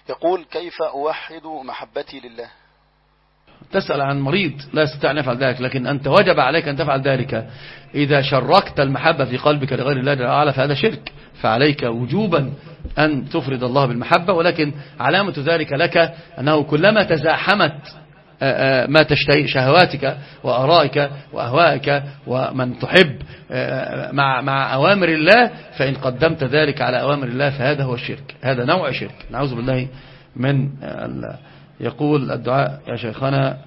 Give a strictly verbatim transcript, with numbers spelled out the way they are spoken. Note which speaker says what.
Speaker 1: يقول: كيف أوحد محبتي لله؟
Speaker 2: تسأل عن مريض لا يستطيع أن يفعل ذلك، لكن أنت وجب عليك أن تفعل ذلك. إذا شركت المحبة في قلبك لغير الله تعالى فهذا شرك، فعليك وجوبا أن تفرد الله بالمحبة. ولكن علامة ذلك لك أنه كلما تزاحمت ما تشتهي شهواتك وأرائك وأهوائك ومن تحب مع مع أوامر الله، فإن قدمت ذلك على أوامر الله فهذا هو الشرك، هذا نوع شرك، نعوذ بالله من. يقول الدعاء يا شيخنا: